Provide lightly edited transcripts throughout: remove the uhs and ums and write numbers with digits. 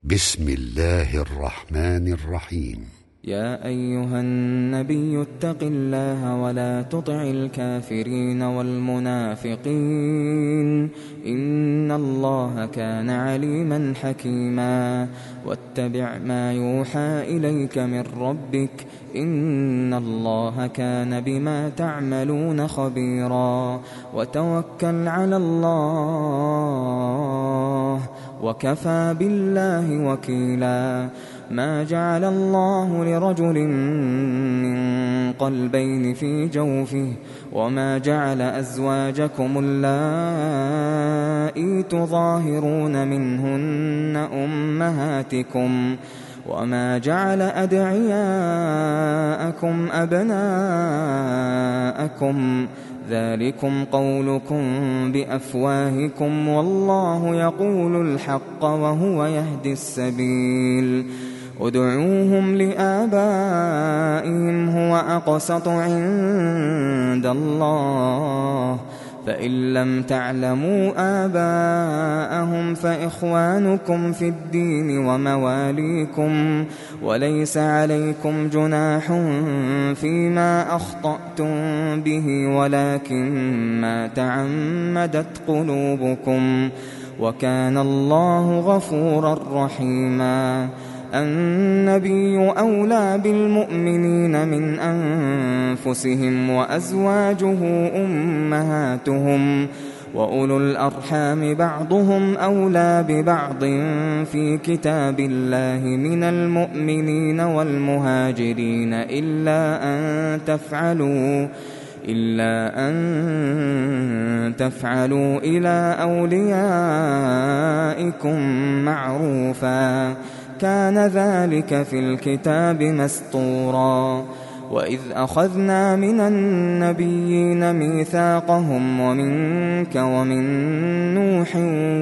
بسم الله الرحمن الرحيم. يا أيها النبي اتق الله ولا تطع الكافرين والمنافقين إن الله كان عليما حكيما واتبع ما يوحى إليك من ربك إن الله كان بما تعملون خبيرا وتوكل على الله وكفى بالله وكيلا ما جعل الله لرجل من قلبين في جوفه وما جعل أزواجكم اللائي تظاهرون منهن أمهاتكم وما جعل أدعياءكم أبناءكم ذلكم قولكم بأفواهكم والله يقول الحق وهو يهدي السبيل ادعوهم لآبائهم هو أقسط عند الله فإن لم تعلموا آباءهم فإخوانكم في الدين ومواليكم وليس عليكم جناح فيما أخطأتم به ولكن ما تعمدت قلوبكم وكان الله غفورا رحيما النبي أولى بالمؤمنين من أنفسهم وأزواجه أمهاتهم وأولو الأرحام بعضهم أولى ببعض في كتاب الله من المؤمنين والمهاجرين إلا أن تفعلوا إلى أوليائكم معروفا كان ذلك في الكتاب مسطورا وإذ أخذنا من النبيين ميثاقهم ومنك ومن نوح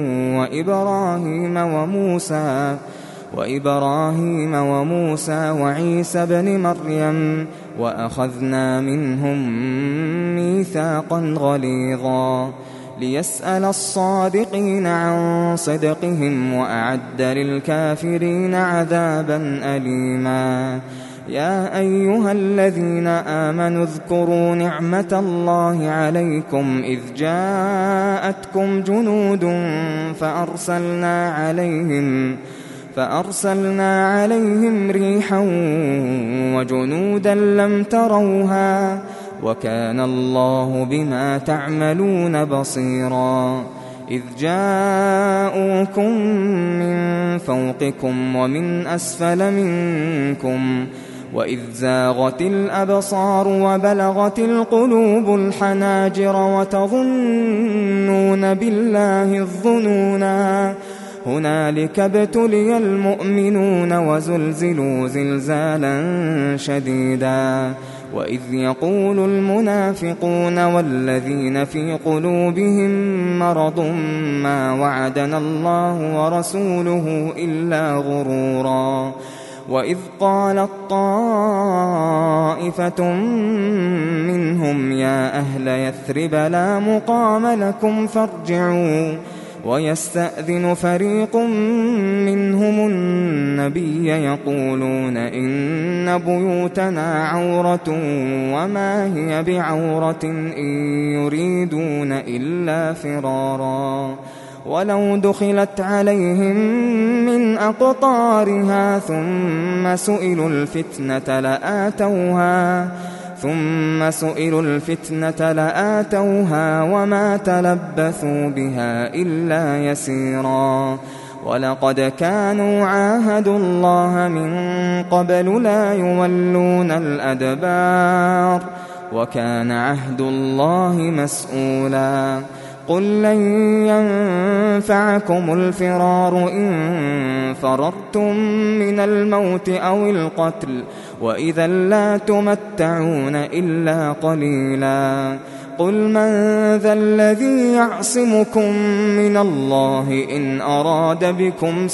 وإبراهيم وموسى وعيسى بن مريم وأخذنا منهم ميثاقا غليظا ليسأل الصادقين عن صدقهم وأعد للكافرين عذابا أليما يا أيها الذين آمنوا اذكروا نعمة الله عليكم إذ جاءتكم جنود فأرسلنا عليهم ريحا وجنودا لم تروها وكان الله بما تعملون بصيرا إذ جاءوكم من فوقكم ومن أسفل منكم وإذ زاغت الأبصار وبلغت القلوب الحناجر وتظنون بالله الظنونا هنالك ابتلي المؤمنون وزلزلوا زلزالا شديدا وإذ يقول المنافقون والذين في قلوبهم مرض ما وعدنا الله ورسوله إلا غرورا وإذ قالت طائفة منهم يا أهل يثرب لا مقام لكم فارجعوا ويستأذن فريق منهم النبي يقولون إن بيوتنا عورة وما هي بعورة إن يريدون إلا فرارا ولو دخلت عليهم من أقطارها ثم سئلوا الفتنة لآتوها وما تلبثوا بها إلا يسيرا ولقد كانوا عاهدوا الله من قبل لا يولون الأدبار وكان عهد الله مسؤولا قل لن ينفعكم الفرار إن فررتم من الموت أو القتل وإذا لا تمتعون إلا قليلا قل من ذا الذي يعصمكم من الله إن أراد بكم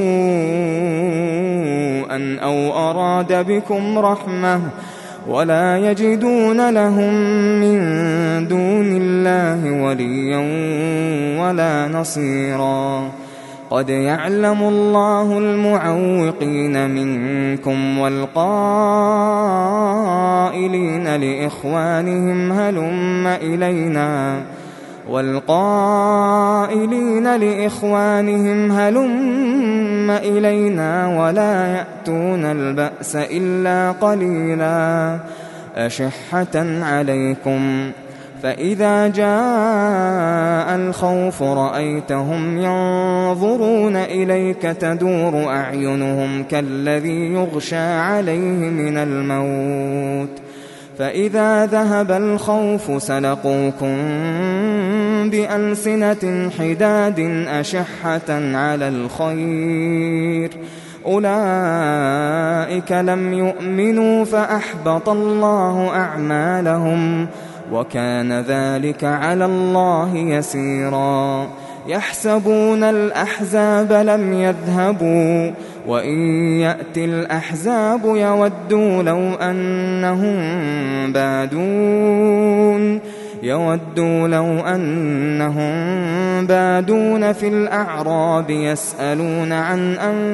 سوءا أو أراد بكم رحمة ولا يجدون لهم من دون الله وليا ولا نصيرا قد يعلم الله المعوقين منكم والقائلين لإخوانهم هلم إلينا ولا يأتون البأس إلا قليلا أشحة عليكم فإذا جاء الخوف رأيتهم ينظرون إليك تدور أعينهم كالذي يغشى عليه من الموت فإذا ذهب الخوف سلقوكم بألسنة حداد أشحة على الخير أولئك لم يؤمنوا فأحبط الله أعمالهم وكان ذلك على الله يسيرا يحسبون الأحزاب لم يذهبوا وإن يأتي الأحزاب يودوا لو أنهم بادون في الأعراب يسألون عن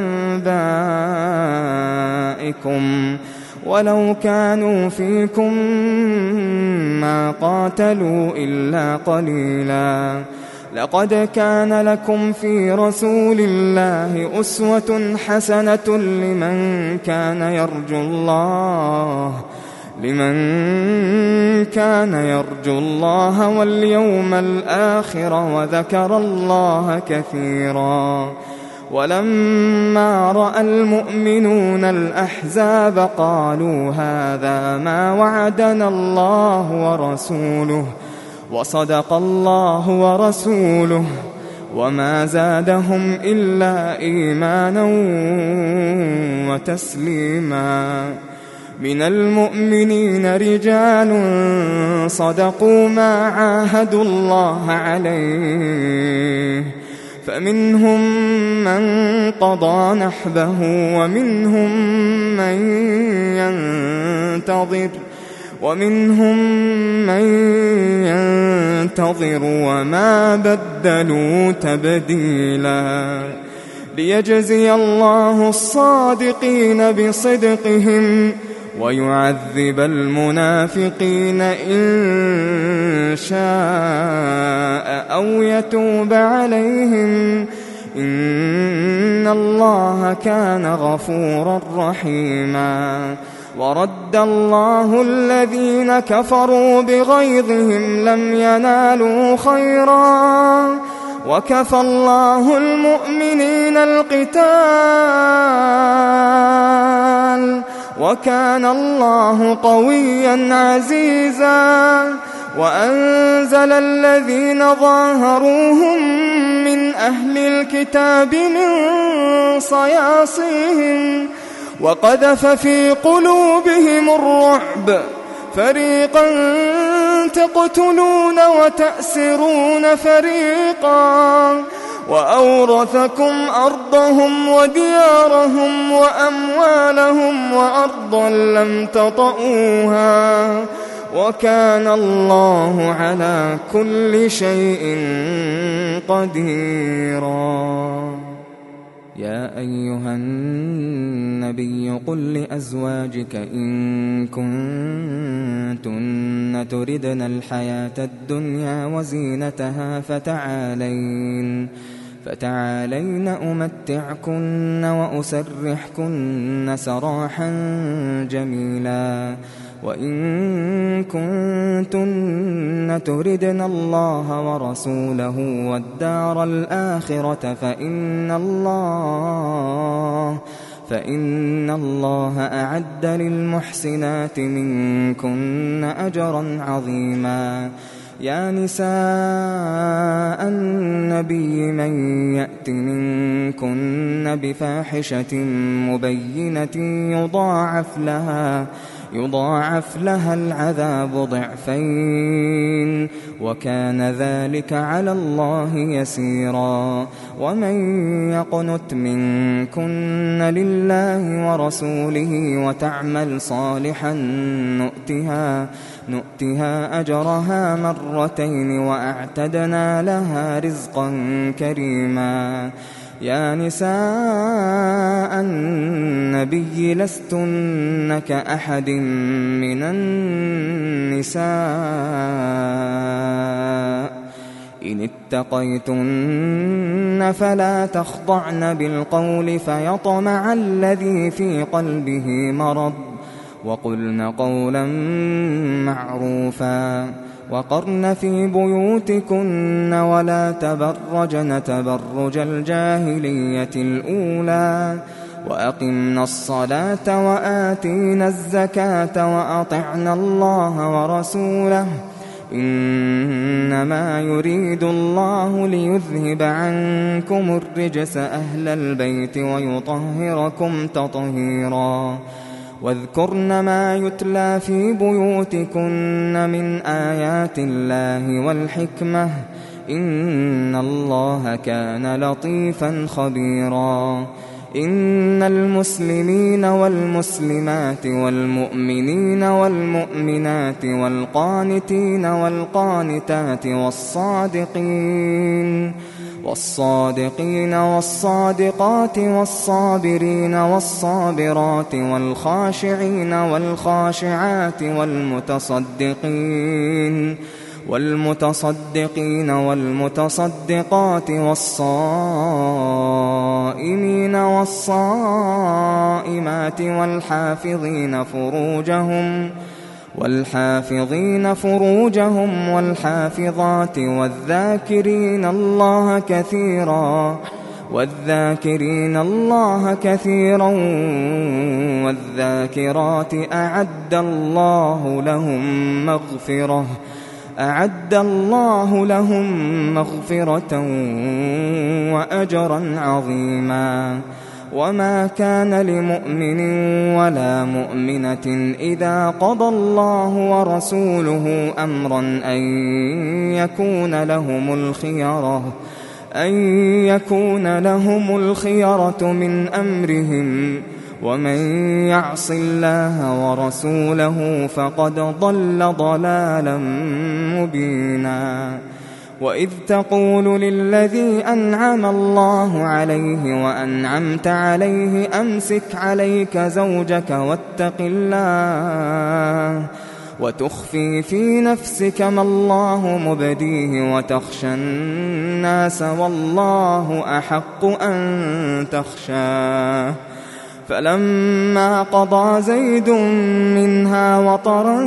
أنبائكم ولو كانوا فيكم ما قاتلوا إلا قليلا لقد كان لكم في رسول الله أسوة حسنة لمن كان يرجو الله واليوم الآخر وذكر الله كثيرا ولما رأى المؤمنون الأحزاب قالوا هذا ما وعدنا الله ورسوله وصدق الله ورسوله وما زادهم إلا إيمانا وتسليما من المؤمنين رجال صدقوا ما عاهدوا الله عليه فمنهم من قضى نحبه ومنهم من ينتظر وما بدلوا تبديلا ليجزي الله الصادقين بصدقهم ويعذب المنافقين إن شاء أو يتوب عليهم إن الله كان غفورا رحيما ورد الله الذين كفروا بغيظهم لم ينالوا خيرا وكفى الله المؤمنين القتال وكان الله قويا عزيزا وأنزل الذين ظاهروهم من أهل الكتاب من صياصيهم وقذف في قلوبهم الرعب فريقا تقتلون وتأسرون فريقا وأورثكم أرضهم وديارهم وأموالهم وأرضا لم تطئوها وكان الله على كل شيء قديرا يا أيها النبي قل لأزواجك إن كنتن تردن الحياة الدنيا وزينتها فتعالين أمتعكن وأسرحكن سراحا جميلا وإن كنتن تردن الله ورسوله والدار الآخرة فإن الله أعد للمحسنات منكن أجرا عظيما يا نساء النبي من يأت منكن بفاحشة مبينة يضاعف لها العذاب ضعفين وكان ذلك على الله يسيرا ومن يقنت منكن لله ورسوله وتعمل صالحا نؤتها أجرها مرتين وأعتدنا لها رزقا كريما يا نساء النبي لستن كأحد من النساء إن اتقيتن فلا تخضعن بالقول فيطمع الذي في قلبه مرض وقلن قولا معروفا وقرن في بيوتكن ولا تبرجن تبرج الجاهلية الأولى وأقمنا الصلاة وآتينا الزكاة وأطعنا الله ورسوله إنما يريد الله ليذهب عنكم الرجس أهل البيت ويطهركم تطهيرا واذكرن ما يتلى في بيوتكن من آيات الله والحكمة إن الله كان لطيفا خبيرا إن المسلمين والمسلمات والمؤمنين والمؤمنات والقانتين والقانتات والصادقين والصادقات والصابرين والصابرات والخاشعين والخاشعات والمتصدقين والمتصدقات والصائمين والصائمات والحافظين فروجهم والحافظات والذاكرين الله كثيرا والذاكرات أعد الله لهم مغفرة وأجرا عظيما وما كان لمؤمن ولا مؤمنة إذا قضى الله ورسوله أمرا أن يكون لهم الخيرة من أمرهم ومن يعص الله ورسوله فقد ضل ضلالا مبينا وإذ تقول للذي أنعم الله عليه وأنعمت عليه أمسك عليك زوجك واتق الله وتخفي في نفسك ما الله مبديه وتخشى الناس والله أحق أن تخشاه فلما قضى زيد منها وطرا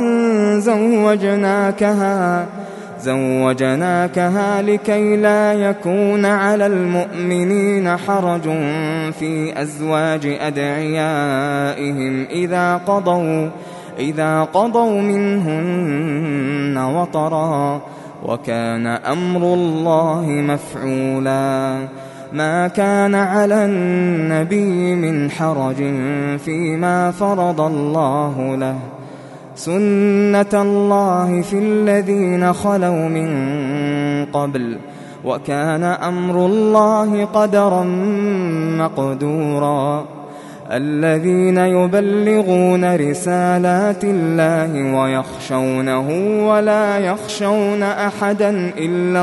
زوجناكها لكي لا يكون على المؤمنين حرج في أزواج أدعيائهم إذا قضوا منهن وطرا وكان أمر الله مفعولا ما كان على النبي من حرج فيما فرض الله له سنة الله في الذين خلوا من قبل وكان أمر الله قدرا مقدورا الذين يبلغون رسالات الله ويخشونه ولا يخشون أحدا إلا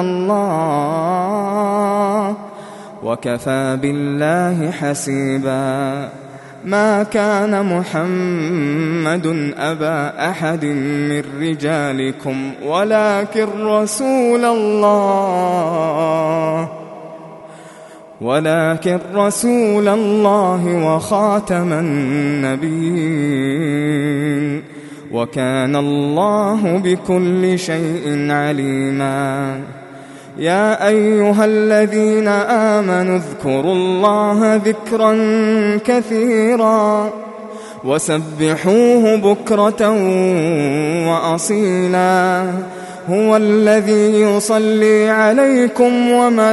الله وكفى بالله حسيبا ما كان محمد أبا أحد من رجالكم ولكن رسول الله وخاتم النبيين وكان الله بكل شيء عليما يا أيها الذين آمنوا اذكروا الله ذكرا كثيرا وسبحوه بكرة وأصيلا هو الذي يصلي عليكم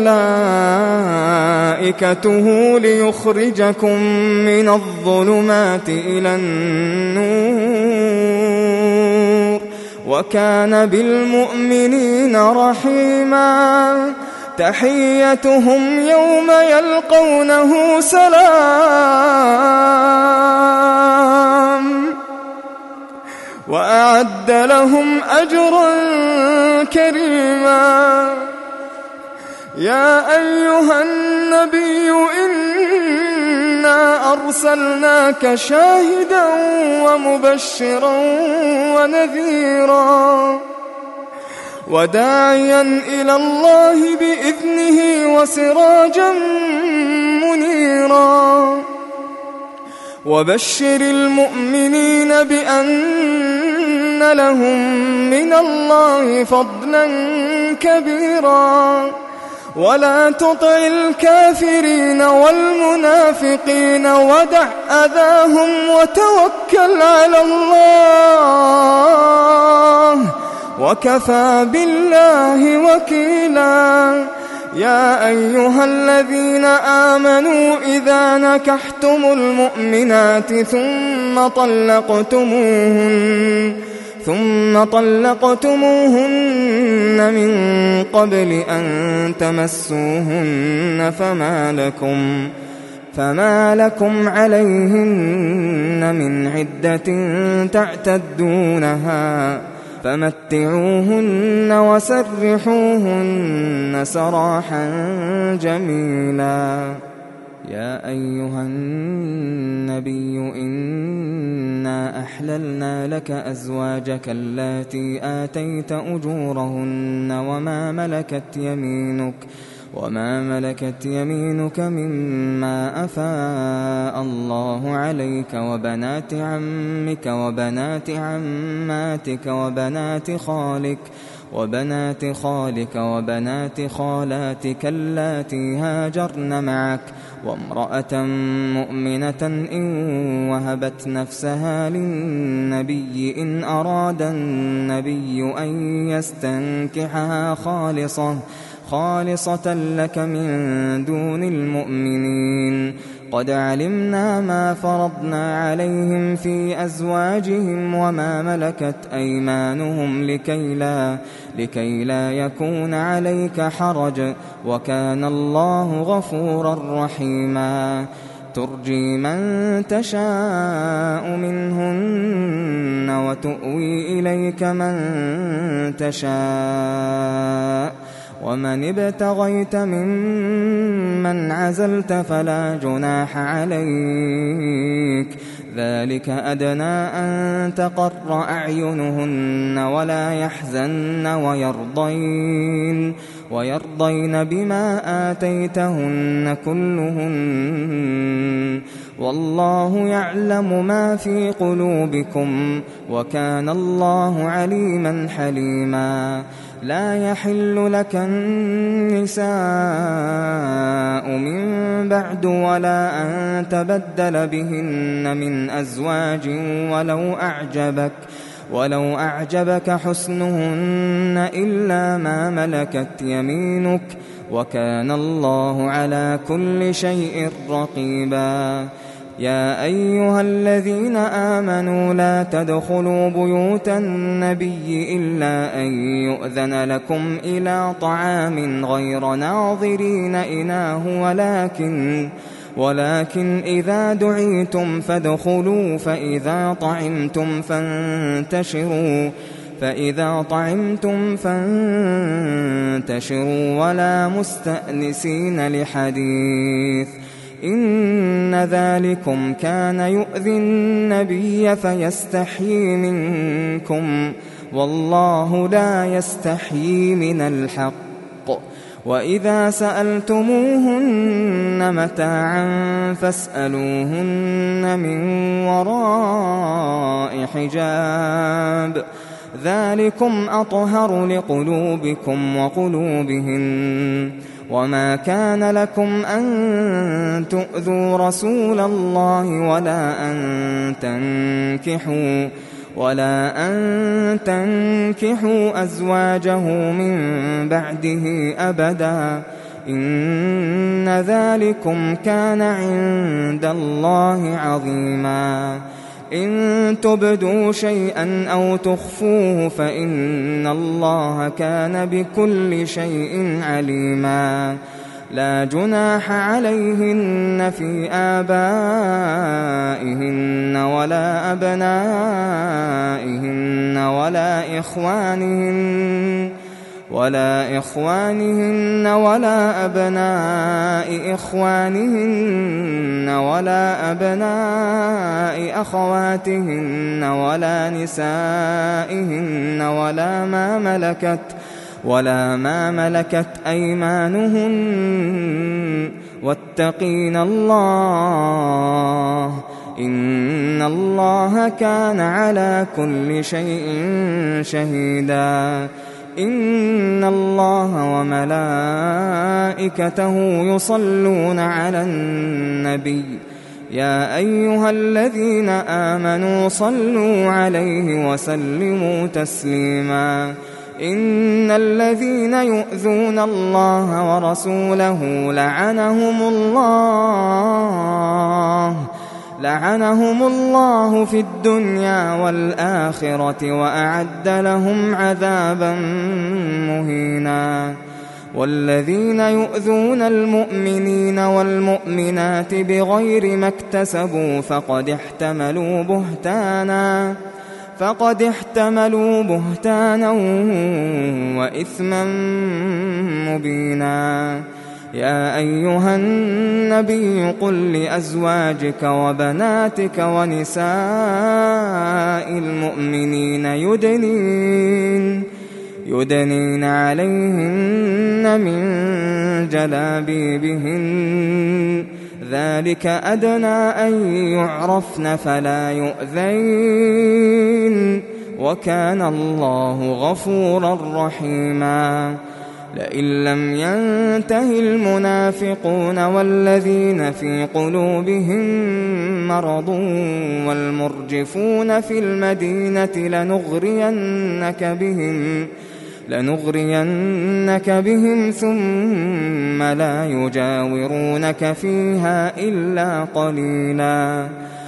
وملائكته ليخرجكم من الظلمات إلى النور وكان بالمؤمنين رحيما تحيتهم يوم يلقونه سلام وأعد لهم أجرا كريما يا أيها الناس النبي إنا أرسلناك شاهدا ومبشرا ونذيرا وداعيا إلى الله بإذنه وسراجا منيرا وبشر المؤمنين بأن لهم من الله فضلا كبيرا ولا تطع الكافرين والمنافقين ودع أذاهم وتوكل على الله وكفى بالله وكيلا يا أيها الذين آمنوا إذا نكحتم المؤمنات ثم طلقتموهن من قبل أن تمسوهن فما لكم عليهن من عدة تعتدونها فمتعوهن وسرحوهن سراحا جميلا يا أيها النبي إنا أحللنا لك أزواجك اللاتي آتيت أجورهن وما ملكت يمينك مما أفاء الله عليك وبنات عمك وبنات عماتك وبنات خالك وبنات خالاتك اللاتي هاجرن معك وامرأة مؤمنة إن وهبت نفسها للنبي إن أراد النبي أن يستنكحها خالصة لك من دون المؤمنين قد علمنا ما فرضنا عليهم في أزواجهم وما ملكت أيمانهم لكي لا يكون عليك حرج وكان الله غفورا رحيما ترجي من تشاء منهن وتؤوي إليك من تشاء ومن ابتغيت ممن عزلت فلا جناح عليك ذلك أدنى أن تقر أعينهن ولا يحزن ويرضين بما آتيتهن كلهن والله يعلم ما في قلوبكم وكان الله عليما حليما لا يحل لك النساء من بعد ولا أن تبدل بهن من أزواج ولو أعجبك حسنهن إلا ما ملكت يمينك وكان الله على كل شيء رقيبا يا أيها الذين آمنوا لا تدخلوا بيوت النبي إلا أن يؤذن لكم إلى طعام غير ناظرين إناه ولكن إذا دعيتم فادخلوا فإذا طعمتم فانتشروا ولا مستأنسين لحديث إن ذلكم كان يؤذي النبي فيستحيي منكم والله لا يستحيي من الحق وإذا سألتموهن متاعا فاسألوهن من وراء حجاب ذلكم أطهر لقلوبكم وقلوبهن وما كان لكم أن تؤذوا رسول الله ولا أن تنكحوا أزواجه من بعده أبدا إن ذلكم كان عند الله عظيما إن تبدوا شيئا أو تخفوه فإن الله كان بكل شيء عليما لا جناح عليهن في آبائهن ولا أبنائهن ولا إخوانهن ولا أبناء إخوانهن ولا أبناء أخواتهن ولا نسائهن ولا ما ملكت أيمانهن واتقين الله إن الله كان على كل شيء شهيدا إن الله وملائكته يصلون على النبي يا أيها الذين آمنوا صلوا عليه وسلموا تسليما إن الذين يؤذون الله ورسوله لعنهم الله في الدنيا والآخرة وأعد لهم عذابا مهينا والذين يؤذون المؤمنين والمؤمنات بغير ما اكتسبوا فقد احتملوا بهتانا وإثما مبينا يا أيها النبي قل لأزواجك وبناتك ونساء المؤمنين يدنين عليهن من جلابيبهن ذلك أدنى أن يعرفن فلا يؤذين وكان الله غفورا رحيما لئن لم ينته المنافقون والذين في قلوبهم مرض والمرجفون في المدينة لنغرينك بهم ثم لا يجاورونك فيها إلا قليلا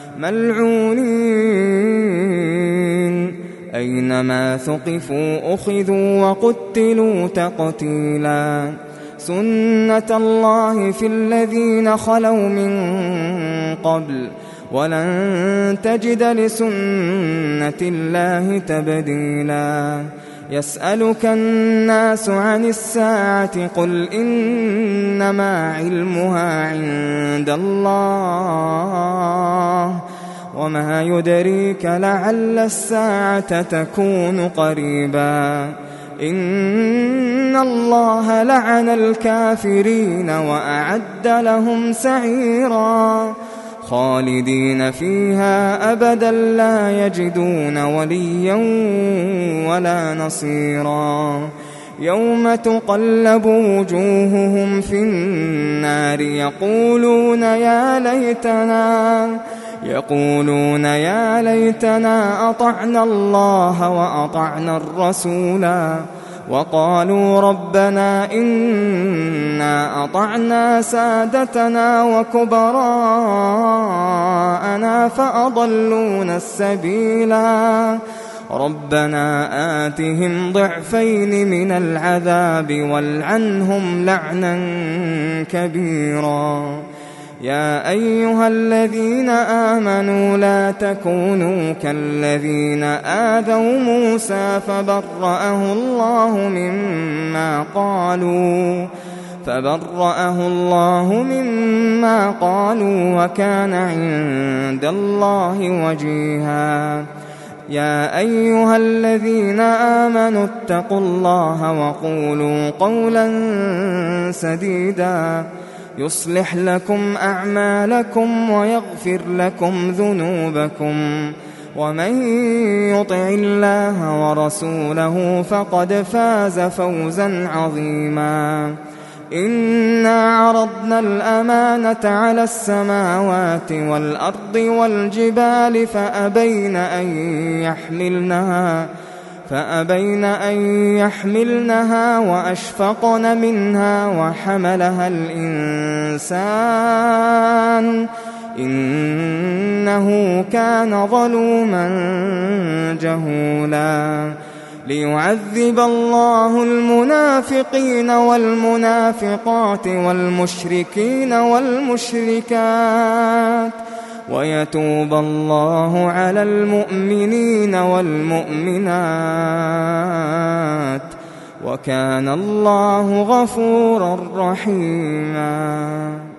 ملعونين أينما ثقفوا أخذوا وقتلوا تقتيلا سنة الله في الذين خلوا من قبل ولن تجد لسنة الله تبديلا يسألك الناس عن الساعة قل إنما علمها عند الله وما يدريك لعل الساعة تكون قريبا إن الله لعن الكافرين وأعد لهم سعيرا خالدين فيها أبدا لا يجدون وليا ولا نصيرا يوم تقلب وجوههم في النار يقولون يا ليتنا أطعنا الله وأطعنا الرسولا وقالوا ربنا إنا أطعنا سادتنا وكبراءنا فأضلونا السبيلا ربنا آتهم ضعفين من العذاب والعنهم لعنا كبيرا يا أيها الذين آمنوا لا تكونوا كالذين آذوا موسى فبرأه الله مما قالوا وكان عند الله وجيها يا أيها الذين آمنوا اتقوا الله وقولوا قولا سديدا يصلح لكم أعمالكم ويغفر لكم ذنوبكم ومن يطع الله ورسوله فقد فاز فوزا عظيما إنا عرضنا الأمانة على السماوات والأرض والجبال فأبين أن يحملنها وأشفقن منها وحملها الإنسان إنه كان ظلوما جهولا ليعذب الله المنافقين والمنافقات والمشركين والمشركات ويتوب الله على المؤمنين والمؤمنات وكان الله غفورا رحيما.